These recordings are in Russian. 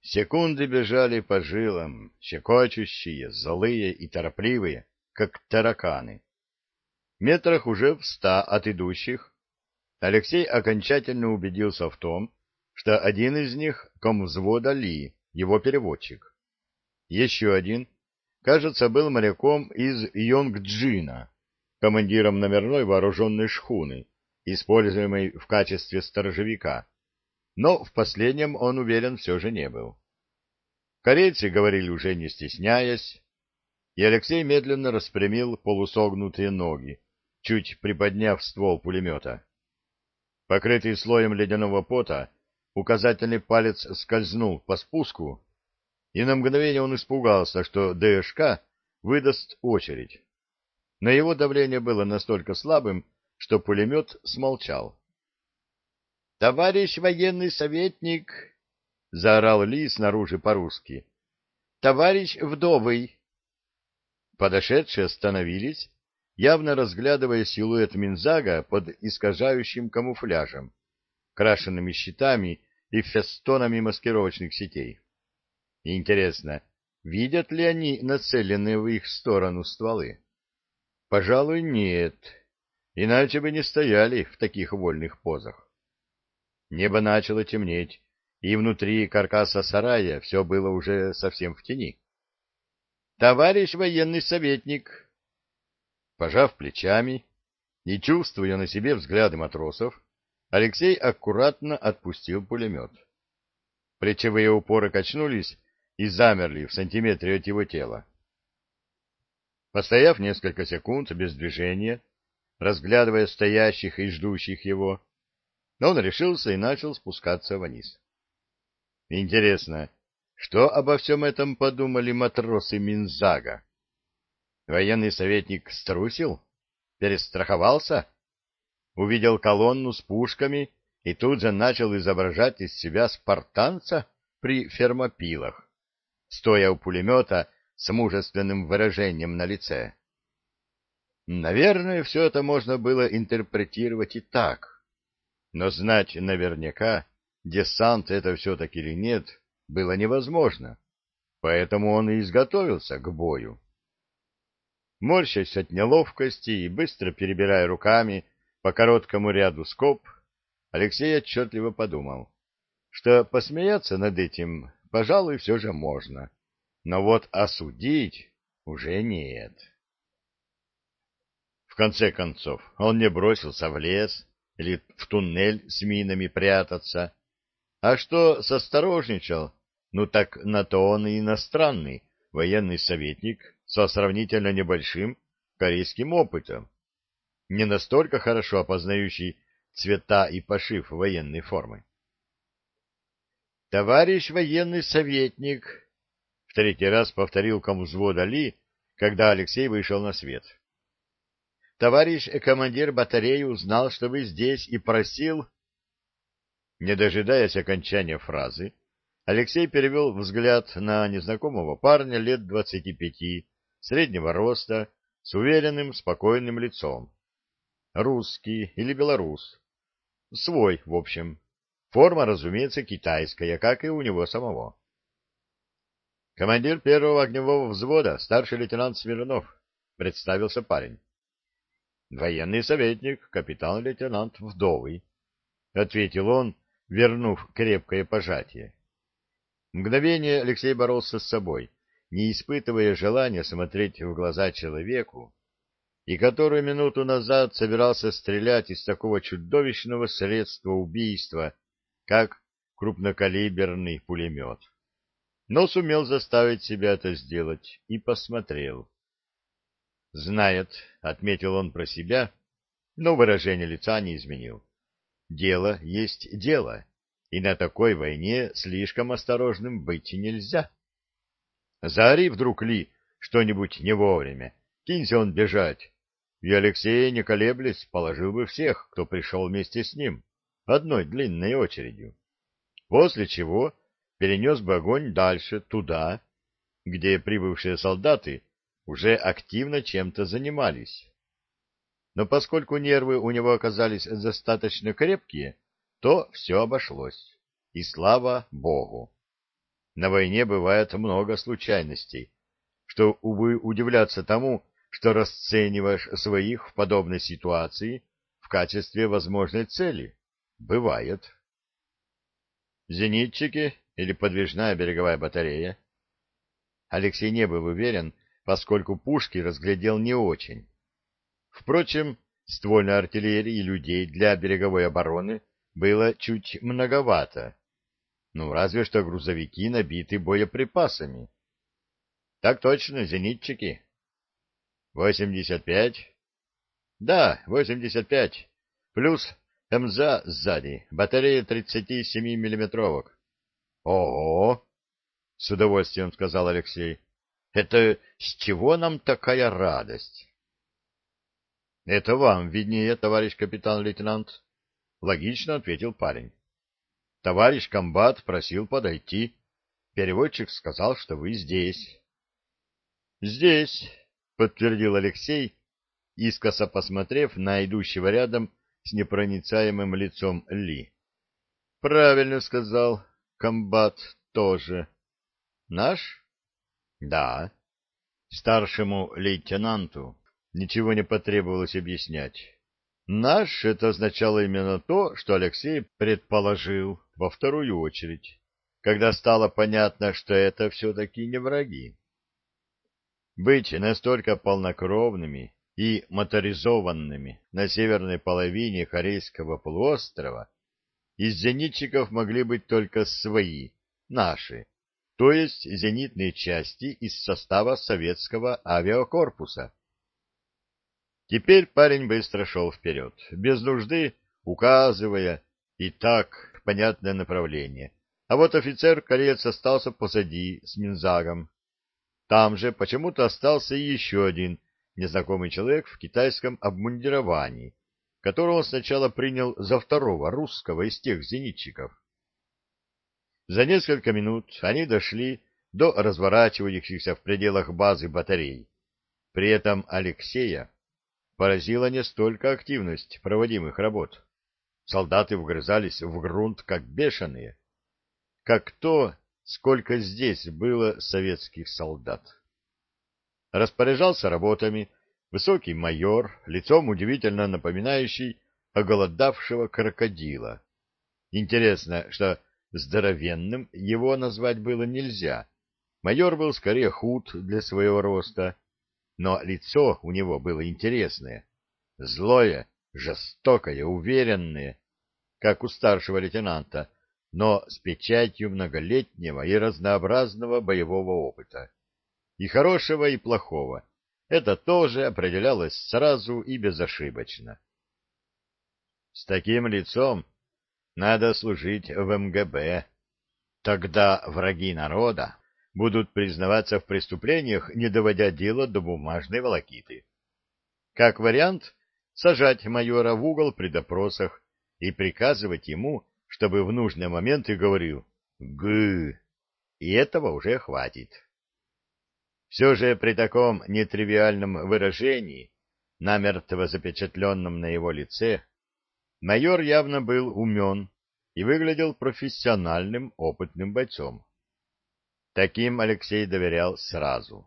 Секунды бежали по жилам, щекочущие, злые и торопливые, как тараканы. Метрах уже в 100 от идущих Алексей окончательно убедился в том, что один из них — комвзвода Ли, его переводчик. Еще один, кажется, был моряком из Йонгджина, командиром номерной вооруженной шхуны, используемой в качестве сторожевика, но в последнем он уверен все же не был. Корейцы говорили уже не стесняясь, и Алексей медленно распрямил полусогнутые ноги, чуть приподняв ствол пулемета. Покрытый слоем ледяного пота, указательный палец скользнул по спуску, и на мгновение он испугался, что ДШК выдаст очередь. Но его давление было настолько слабым, что пулемет смолчал. — Товарищ военный советник! — заорал Ли снаружи по-русски. — Товарищ Вдовый! Подошедшие остановились, явно разглядывая силуэт Минзага под искажающим камуфляжем, крашенными щитами и фестонами маскировочных сетей. Интересно, видят ли они нацеленные в их сторону стволы? Пожалуй, нет, иначе бы не стояли в таких вольных позах. Небо начало темнеть, и внутри каркаса сарая все было уже совсем в тени. — Товарищ военный советник! Пожав плечами и чувствуя на себе взгляды матросов, Алексей аккуратно отпустил пулемет. Плечевые упоры качнулись и замерли в сантиметре от его тела. Постояв несколько секунд без движения, разглядывая стоящих и ждущих его, он решился и начал спускаться вниз. Интересно, что обо всем этом подумали матросы Минзага? Военный советник струсил? Перестраховался? Увидел колонну с пушками и тут же начал изображать из себя спартанца при фермопилах, стоя у пулемета с мужественным выражением на лице. Наверное, все это можно было интерпретировать и так. Но знать наверняка, десант это все-таки или нет, было невозможно, поэтому он и изготовился к бою. Морщась от неловкости и быстро перебирая руками по короткому ряду скоб, Алексей отчетливо подумал, что посмеяться над этим, пожалуй, все же можно, но вот осудить уже нет. В конце концов, он не бросился в лес или в туннель с минами прятаться, а что состорожничал, ну так на то он и иностранный военный советник со сравнительно небольшим корейским опытом, не настолько хорошо опознающий цвета и пошив военной формы. «Товарищ военный советник!» — в третий раз повторил комвзвода Ли, когда Алексей вышел на свет. «Товарищ командир батареи узнал, что вы здесь, и просил...» Не дожидаясь окончания фразы, Алексей перевел взгляд на незнакомого парня лет 25, среднего роста, с уверенным, спокойным лицом. Русский или белорус. Свой, в общем. Форма, разумеется, китайская, как и у него самого. Командир первого огневого взвода, старший лейтенант Смирнов, представился парень. Военный советник, капитан-лейтенант Вдовый, ответил он, вернув крепкое пожатие. Мгновение Алексей боролся с собой, не испытывая желания смотреть в глаза человеку, и который минуту назад собирался стрелять из такого чудовищного средства убийства, как крупнокалиберный пулемет. Но сумел заставить себя это сделать и посмотрел. «Знает», — отметил он про себя, но выражение лица не изменил. «Дело есть дело, и на такой войне слишком осторожным быть нельзя». Заори вдруг Ли что-нибудь не вовремя, кинься он бежать, и Алексей, не колеблясь, положил бы всех, кто пришел вместе с ним, одной длинной очередью, после чего перенес бы огонь дальше, туда, где прибывшие солдаты уже активно чем-то занимались. Но поскольку нервы у него оказались достаточно крепкие, то все обошлось, и слава Богу. На войне бывает много случайностей, что, увы, удивляться тому, что расцениваешь своих в подобной ситуации в качестве возможной цели. Бывает. Зенитчики или подвижная береговая батарея? Алексей не был уверен, поскольку пушки разглядел не очень. Впрочем, ствольной артиллерии и людей для береговой обороны было чуть многовато. Ну, разве что грузовики набиты боеприпасами. Так точно, зенитчики. 85? Да, 85. Плюс МЗА сзади, батарея 37-миллиметровок. Ого! С удовольствием сказал Алексей. Это с чего нам такая радость? Это вам виднее, товарищ капитан-лейтенант. Логично ответил парень. Товарищ комбат просил подойти. Переводчик сказал, что вы здесь. Здесь, подтвердил Алексей, искоса посмотрев на идущего рядом с непроницаемым лицом Ли. Правильно сказал, комбат тоже. Наш? Да. Старшему лейтенанту ничего не потребовалось объяснять. Наш — это означало именно то, что Алексей предположил во вторую очередь, когда стало понятно, что это все-таки не враги. Быть настолько полнокровными и моторизованными на северной половине Корейского полуострова из зенитчиков могли быть только свои, наши, то есть зенитные части из состава советского авиакорпуса. Теперь парень быстро шел вперед, без нужды указывая и так понятное направление. А вот офицер-кореец остался позади с Минзагом. Там же почему-то остался еще один незнакомый человек в китайском обмундировании, которого он сначала принял за второго русского из тех зенитчиков. За несколько минут они дошли до разворачивающихся в пределах базы батарей. При этом Алексея поразила не столько активность проводимых работ. Солдаты вгрызались в грунт как бешеные, как то, сколько здесь было советских солдат. Распоряжался работами высокий майор, лицом удивительно напоминающий оголодавшего крокодила. Интересно, что здоровенным его назвать было нельзя. Майор был скорее худ для своего роста, но лицо у него было интересное, злое, жестокое, уверенное, как у старшего лейтенанта, но с печатью многолетнего и разнообразного боевого опыта. И хорошего, и плохого. Это тоже определялось сразу и безошибочно. С таким лицом надо служить в МГБ. Тогда враги народа будут признаваться в преступлениях, не доводя дело до бумажной волокиты. Как вариант, сажать майора в угол при допросах и приказывать ему, чтобы в нужный момент и говорил «гы», и этого уже хватит. Все же при таком нетривиальном выражении, намертво запечатленном на его лице, майор явно был умен и выглядел профессиональным, опытным бойцом. Таким Алексей доверял сразу.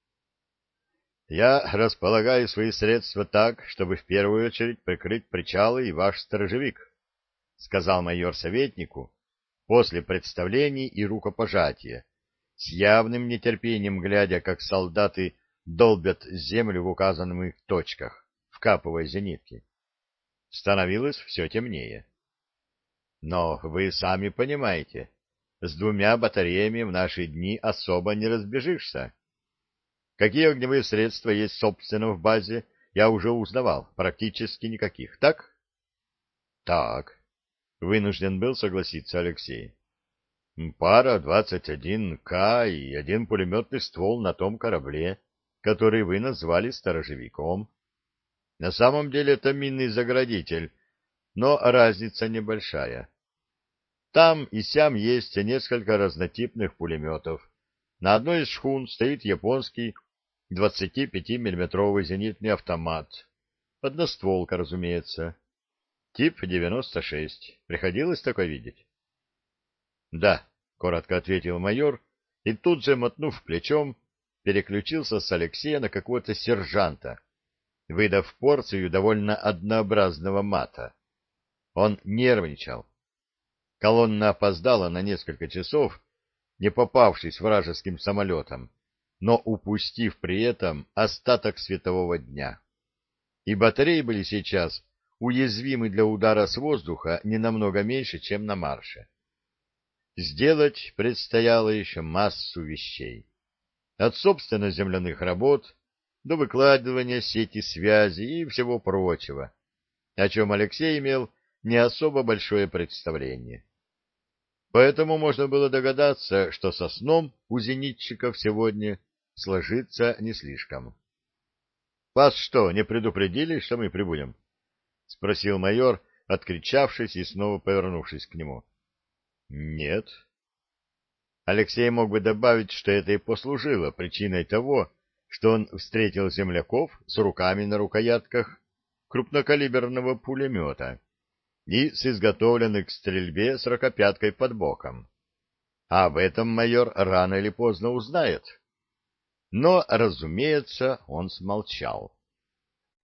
«Я располагаю свои средства так, чтобы в первую очередь прикрыть причалы и ваш сторожевик», — сказал майор советнику после представлений и рукопожатия, с явным нетерпением глядя, как солдаты долбят землю в указанных точках, вкапывая зенитки. Становилось все темнее. Но вы сами понимаете, с двумя батареями в наши дни особо не разбежишься. Какие огневые средства есть, собственно, в базе, я уже узнавал, практически никаких, так? Так, вынужден был согласиться Алексей. Пара 21К и один пулеметный ствол на том корабле, который вы назвали сторожевиком. На самом деле это минный заградитель, но разница небольшая. Там и сям есть несколько разнотипных пулеметов. На одной из шхун стоит японский 25-миллиметровый зенитный автомат. Одностволка, разумеется. Тип 96. Приходилось такое видеть? Да, коротко ответил майор и тут же, мотнув плечом, переключился с Алексея на какого-то сержанта, выдав порцию довольно однообразного мата. Он нервничал. Колонна опоздала на несколько часов, не попавшись вражеским самолетом, но упустив при этом остаток светового дня. И батареи были сейчас уязвимы для удара с воздуха не намного меньше, чем на марше. Сделать предстояло еще массу вещей. От собственно земляных работ до выкладывания сети связи и всего прочего, о чем Алексей имел не особо большое представление. Поэтому можно было догадаться, что со сном у зенитчиков сегодня сложится не слишком. — Вас что, не предупредили, что мы прибудем? — спросил майор, откричавшись и снова повернувшись к нему. — Нет. Алексей мог бы добавить, что это и послужило причиной того, что он встретил земляков с руками на рукоятках крупнокалиберного пулемета и с изготовленной к стрельбе сорокопяткой под боком. А об этом майор рано или поздно узнает. Но, разумеется, он смолчал.